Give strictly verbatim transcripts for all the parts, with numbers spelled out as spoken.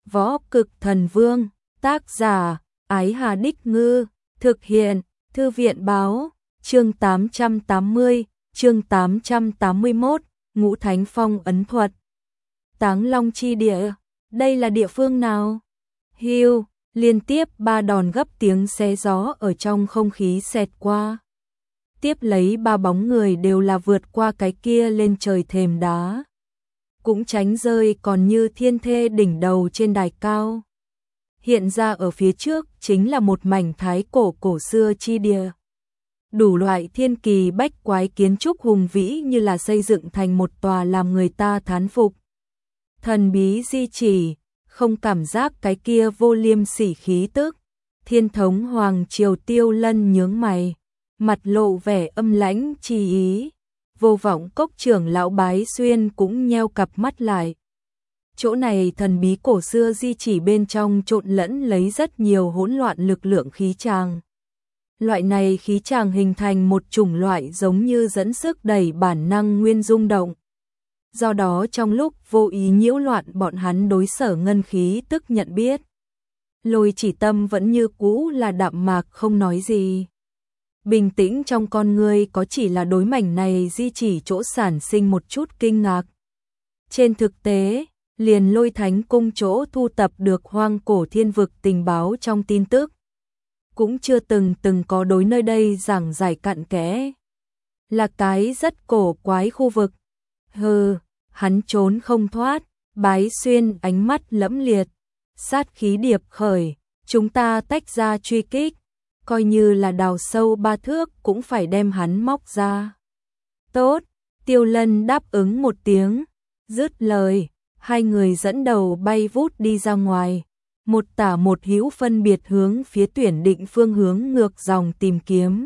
Võ Cực Thần Vương, tác giả, Ái Hà Đích Ngư, thực hiện, Thư viện Báo, chương tám trăm tám mươi, chương tám trăm tám mươi mốt, Ngũ Thánh Phong ấn thuật. Táng Long chi địa, đây là địa phương nào? Hiu, liên tiếp ba đòn gấp tiếng xé gió ở trong không khí xẹt qua. Tiếp lấy ba bóng người đều là vượt qua cái kia lên trời thềm đá. Cũng tránh rơi còn như thiên thê đỉnh đầu trên đài cao. Hiện ra ở phía trước chính là một mảnh thái cổ cổ xưa chi địa. Đủ loại thiên kỳ bách quái kiến trúc hùng vĩ như là xây dựng thành một tòa làm người ta thán phục. Thần bí di chỉ, không cảm giác cái kia vô liêm sỉ khí tức. Thiên thống hoàng triều Tiêu Lân nhướng mày, mặt lộ vẻ âm lãnh chi ý. Vô vọng cốc trưởng lão Bái Xuyên cũng nheo cặp mắt lại. Chỗ này thần bí cổ xưa di chỉ bên trong trộn lẫn lấy rất nhiều hỗn loạn lực lượng khí tràng. Loại này khí tràng hình thành một chủng loại giống như dẫn sức đẩy bản năng nguyên rung động. Do đó trong lúc vô ý nhiễu loạn bọn hắn đối Sở Ngân khí tức nhận biết. Lôi Chỉ Tâm vẫn như cũ là đạm mạc không nói gì. Bình tĩnh trong con người có chỉ là đối mảnh này di chỉ chỗ sản sinh một chút kinh ngạc. Trên thực tế, liền Lôi Thánh cung chỗ thu tập được hoang cổ thiên vực tình báo trong tin tức. Cũng chưa từng từng có đối nơi đây giảng giải cặn kẽ. Là cái rất cổ quái khu vực. Hừ, hắn trốn không thoát, Bái Xuyên ánh mắt lẫm liệt. Sát khí điệp khởi, chúng ta tách ra truy kích. Coi như là đào sâu ba thước cũng phải đem hắn móc ra. Tốt, Tiêu Lân đáp ứng một tiếng, dứt lời, hai người dẫn đầu bay vút đi ra ngoài, một tả một hữu phân biệt hướng phía tuyển định phương hướng ngược dòng tìm kiếm.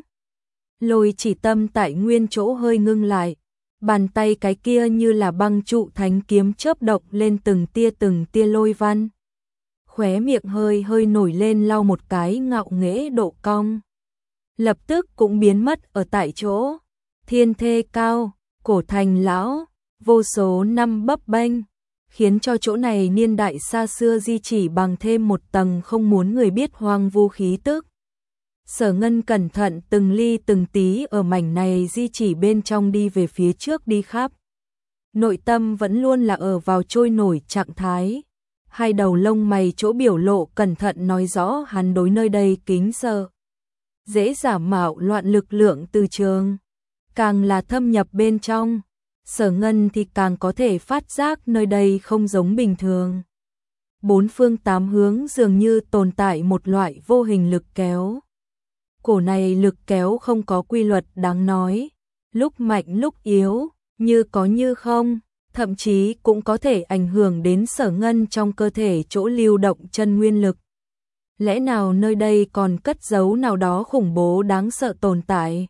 Lôi Chỉ Tâm tại nguyên chỗ hơi ngưng lại, bàn tay cái kia như là băng trụ thánh kiếm chớp động lên từng tia từng tia lôi văn. Khóe miệng hơi hơi nổi lên lau một cái ngạo nghễ độ cong. Lập tức cũng biến mất ở tại chỗ. Thiên thê cao, cổ thành lão, vô số năm bấp bênh, khiến cho chỗ này niên đại xa xưa di chỉ bằng thêm một tầng không muốn người biết hoang vu khí tức. Sở Ngân cẩn thận từng ly từng tí ở mảnh này di chỉ bên trong đi về phía trước đi khắp. Nội tâm vẫn luôn là ở vào trôi nổi trạng thái. Hai đầu lông mày chỗ biểu lộ cẩn thận nói rõ hắn đối nơi đây kính sợ. Dễ giả mạo loạn lực lượng từ trường. Càng là thâm nhập bên trong, Sở Ngân thì càng có thể phát giác nơi đây không giống bình thường. Bốn phương tám hướng dường như tồn tại một loại vô hình lực kéo. Cổ này lực kéo không có quy luật đáng nói. Lúc mạnh lúc yếu, như có như không. Thậm chí cũng có thể ảnh hưởng đến Sở Ngân trong cơ thể chỗ lưu động chân nguyên lực. Lẽ nào nơi đây còn cất giấu nào đó khủng bố đáng sợ tồn tại?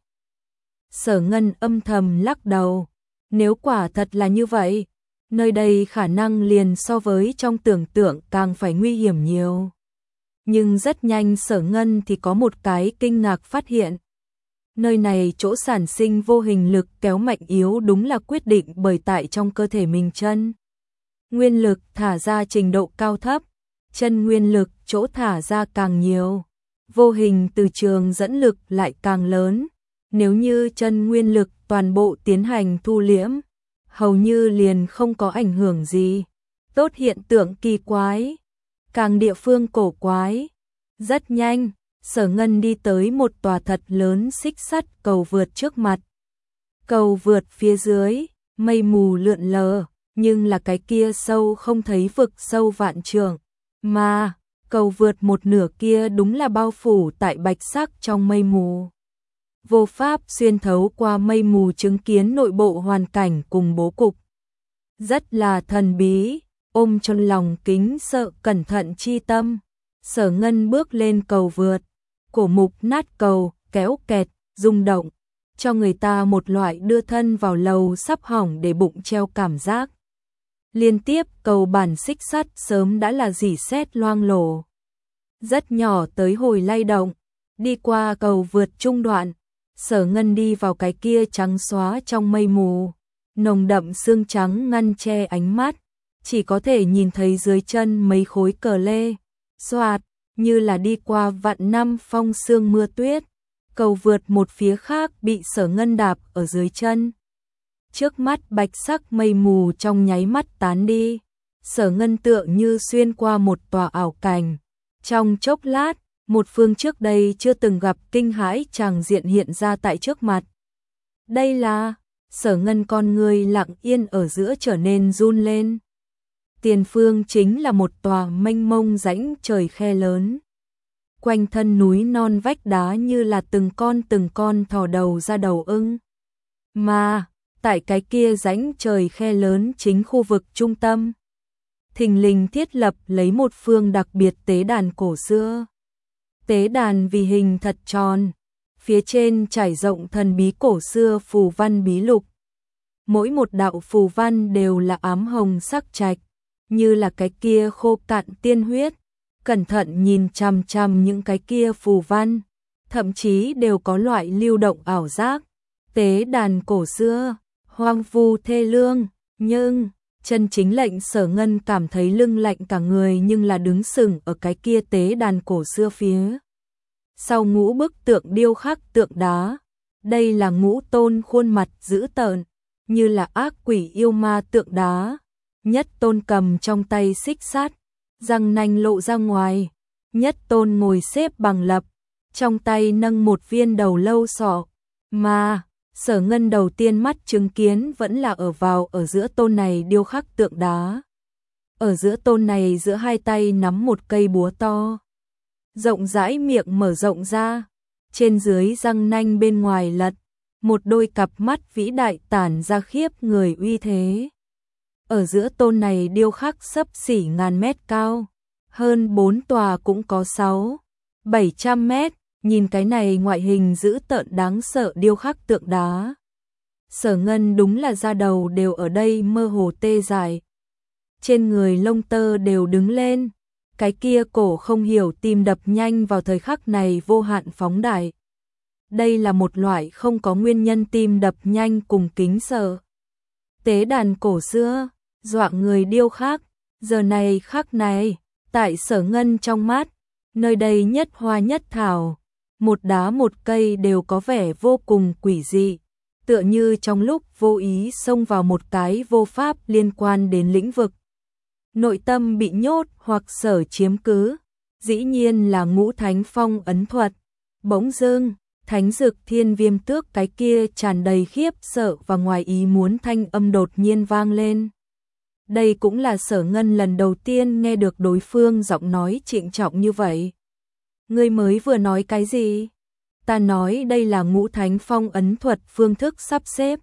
Sở Ngân âm thầm lắc đầu. Nếu quả thật là như vậy, nơi đây khả năng liền so với trong tưởng tượng càng phải nguy hiểm nhiều. Nhưng rất nhanh Sở Ngân thì có một cái kinh ngạc phát hiện. Nơi này chỗ sản sinh vô hình lực kéo mạnh yếu đúng là quyết định bởi tại trong cơ thể mình chân. Nguyên lực thả ra trình độ cao thấp, chân nguyên lực chỗ thả ra càng nhiều, vô hình từ trường dẫn lực lại càng lớn. Nếu như chân nguyên lực toàn bộ tiến hành thu liễm, hầu như liền không có ảnh hưởng gì. Tốt hiện tượng kỳ quái, càng địa phương cổ quái. Rất nhanh, Sở Ngân đi tới một tòa thật lớn xích sắt cầu vượt trước mặt. Cầu vượt phía dưới, mây mù lượn lờ, nhưng là cái kia sâu không thấy vực sâu vạn trượng. Mà, cầu vượt một nửa kia đúng là bao phủ tại bạch sắc trong mây mù. Vô pháp xuyên thấu qua mây mù chứng kiến nội bộ hoàn cảnh cùng bố cục. Rất là thần bí, ôm trong lòng kính sợ cẩn thận chi tâm. Sở Ngân bước lên cầu vượt, cổ mục nát cầu, kéo kẹt, rung động, cho người ta một loại đưa thân vào lầu sắp hỏng để bụng treo cảm giác. Liên tiếp cầu bản xích sắt sớm đã là rỉ sét loang lổ. Rất nhỏ tới hồi lay động, đi qua cầu vượt trung đoạn, Sở Ngân đi vào cái kia trắng xóa trong mây mù. Nồng đậm sương trắng ngăn che ánh mắt, chỉ có thể nhìn thấy dưới chân mấy khối cờ lê, xoạt, như là đi qua vạn năm phong sương mưa tuyết, cầu vượt một phía khác bị Sở Ngân đạp ở dưới chân. Trước mắt bạch sắc mây mù trong nháy mắt tán đi, Sở Ngân tựa như xuyên qua một tòa ảo cảnh. Trong chốc lát, một phương trước đây chưa từng gặp kinh hãi tràng diện hiện ra tại trước mặt. Đây là, Sở Ngân con người lặng yên ở giữa trở nên run lên. Tiền phương chính là một tòa mênh mông rãnh trời khe lớn. Quanh thân núi non vách đá như là từng con từng con thò đầu ra đầu ưng. Mà, tại cái kia rãnh trời khe lớn chính khu vực trung tâm, thình lình thiết lập lấy một phương đặc biệt tế đàn cổ xưa. Tế đàn vì hình thật tròn, phía trên trải rộng thần bí cổ xưa phù văn bí lục. Mỗi một đạo phù văn đều là ám hồng sắc trạch, như là cái kia khô cạn tiên huyết. Cẩn thận nhìn chằm chằm những cái kia phù văn, thậm chí đều có loại lưu động ảo giác. Tế đàn cổ xưa, hoang vu thê lương, nhưng chân chính lệnh Sở Ngân cảm thấy lưng lạnh cả người, nhưng là đứng sừng ở cái kia tế đàn cổ xưa phía sau ngũ bức tượng điêu khắc tượng đá. Đây là ngũ tôn khuôn mặt dữ tợn, như là ác quỷ yêu ma tượng đá. Nhất tôn cầm trong tay xích sắt, răng nanh lộ ra ngoài. Nhất tôn ngồi xếp bằng lập, trong tay nâng một viên đầu lâu sọ. Mà Sở Ngân đầu tiên mắt chứng kiến vẫn là ở vào ở giữa tôn này điêu khắc tượng đá. Ở giữa tôn này giữa hai tay nắm một cây búa to, rộng rãi miệng mở rộng ra, trên dưới răng nanh bên ngoài lật, một đôi cặp mắt vĩ đại tản ra khiếp người uy thế. Ở giữa tôn này điêu khắc xấp xỉ ngàn mét cao, hơn bốn tòa cũng có sáu, bảy trăm mét. Nhìn cái này ngoại hình dữ tợn đáng sợ điêu khắc tượng đá, Sở Ngân đúng là da đầu đều ở đây mơ hồ tê dại. Trên người lông tơ đều đứng lên, cái kia cổ không hiểu tim đập nhanh vào thời khắc này vô hạn phóng đại. Đây là một loại không có nguyên nhân tim đập nhanh cùng kính sợ. Tế đàn cổ xưa, dọa người điêu khắc, giờ này khắc này, tại Sở Ngân trong mắt, nơi đây nhất hoa nhất thảo, một đá một cây đều có vẻ vô cùng quỷ dị, tựa như trong lúc vô ý xông vào một cái vô pháp liên quan đến lĩnh vực. Nội tâm bị nhốt hoặc sở chiếm cứ, dĩ nhiên là ngũ thánh phong ấn thuật. Bỗng dưng, thánh dực thiên viêm tước cái kia tràn đầy khiếp sợ và ngoài ý muốn thanh âm đột nhiên vang lên. Đây cũng là Sở Ngân lần đầu tiên nghe được đối phương giọng nói trịnh trọng như vậy. Ngươi mới vừa nói cái gì? Ta nói đây là ngũ thánh phong ấn thuật phương thức sắp xếp.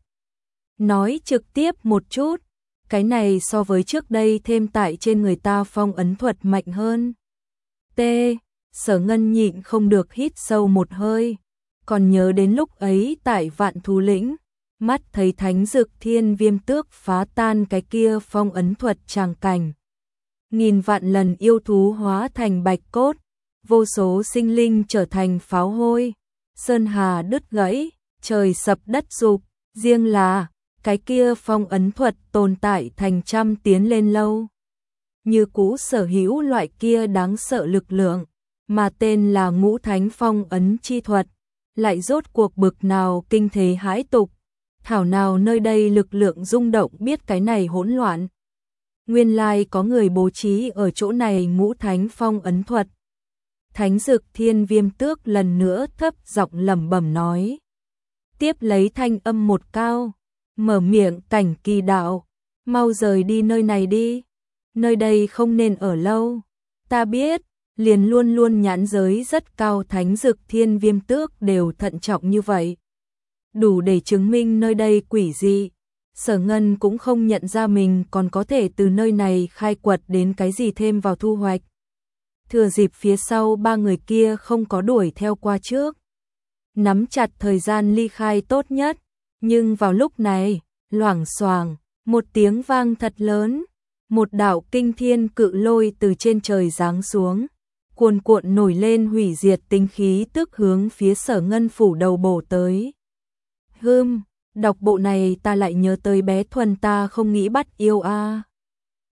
Nói trực tiếp một chút, cái này so với trước đây thêm tại trên người ta phong ấn thuật mạnh hơn. T. Sở Ngân nhịn không được hít sâu một hơi. Còn nhớ đến lúc ấy tại Vạn Thú Lĩnh, mắt thấy thánh dực thiên viêm tước phá tan cái kia phong ấn thuật tràng cảnh. Nghìn vạn lần yêu thú hóa thành bạch cốt, vô số sinh linh trở thành pháo hôi, sơn hà đứt gãy, trời sập đất sụp, riêng là cái kia phong ấn thuật tồn tại thành trăm tiến lên lâu. Như cũ sở hữu loại kia đáng sợ lực lượng, mà tên là ngũ thánh phong ấn chi thuật, lại rốt cuộc bực nào kinh thế hãi tục, thảo nào nơi đây lực lượng rung động biết cái này hỗn loạn. Nguyên lai có người bố trí ở chỗ này ngũ thánh phong ấn thuật. Thánh dực thiên viêm tước lần nữa thấp giọng lẩm bẩm nói. Tiếp lấy thanh âm một cao, mở miệng cảnh kỳ đạo, mau rời đi nơi này đi, nơi đây không nên ở lâu. Ta biết, liền luôn luôn nhãn giới rất cao thánh dực thiên viêm tước đều thận trọng như vậy. Đủ để chứng minh nơi đây quỷ dị. Sở Ngân cũng không nhận ra mình còn có thể từ nơi này khai quật đến cái gì thêm vào thu hoạch. Thừa dịp phía sau ba người kia không có đuổi theo qua trước, nắm chặt thời gian ly khai tốt nhất. Nhưng vào lúc này, loảng xoảng, một tiếng vang thật lớn, một đạo kinh thiên cự lôi từ trên trời giáng xuống, cuồn cuộn nổi lên hủy diệt tinh khí tức hướng phía Sở Ngân phủ đầu bổ tới. Hừm, đọc bộ này ta lại nhớ tới bé Thuần ta không nghĩ bắt yêu a. À.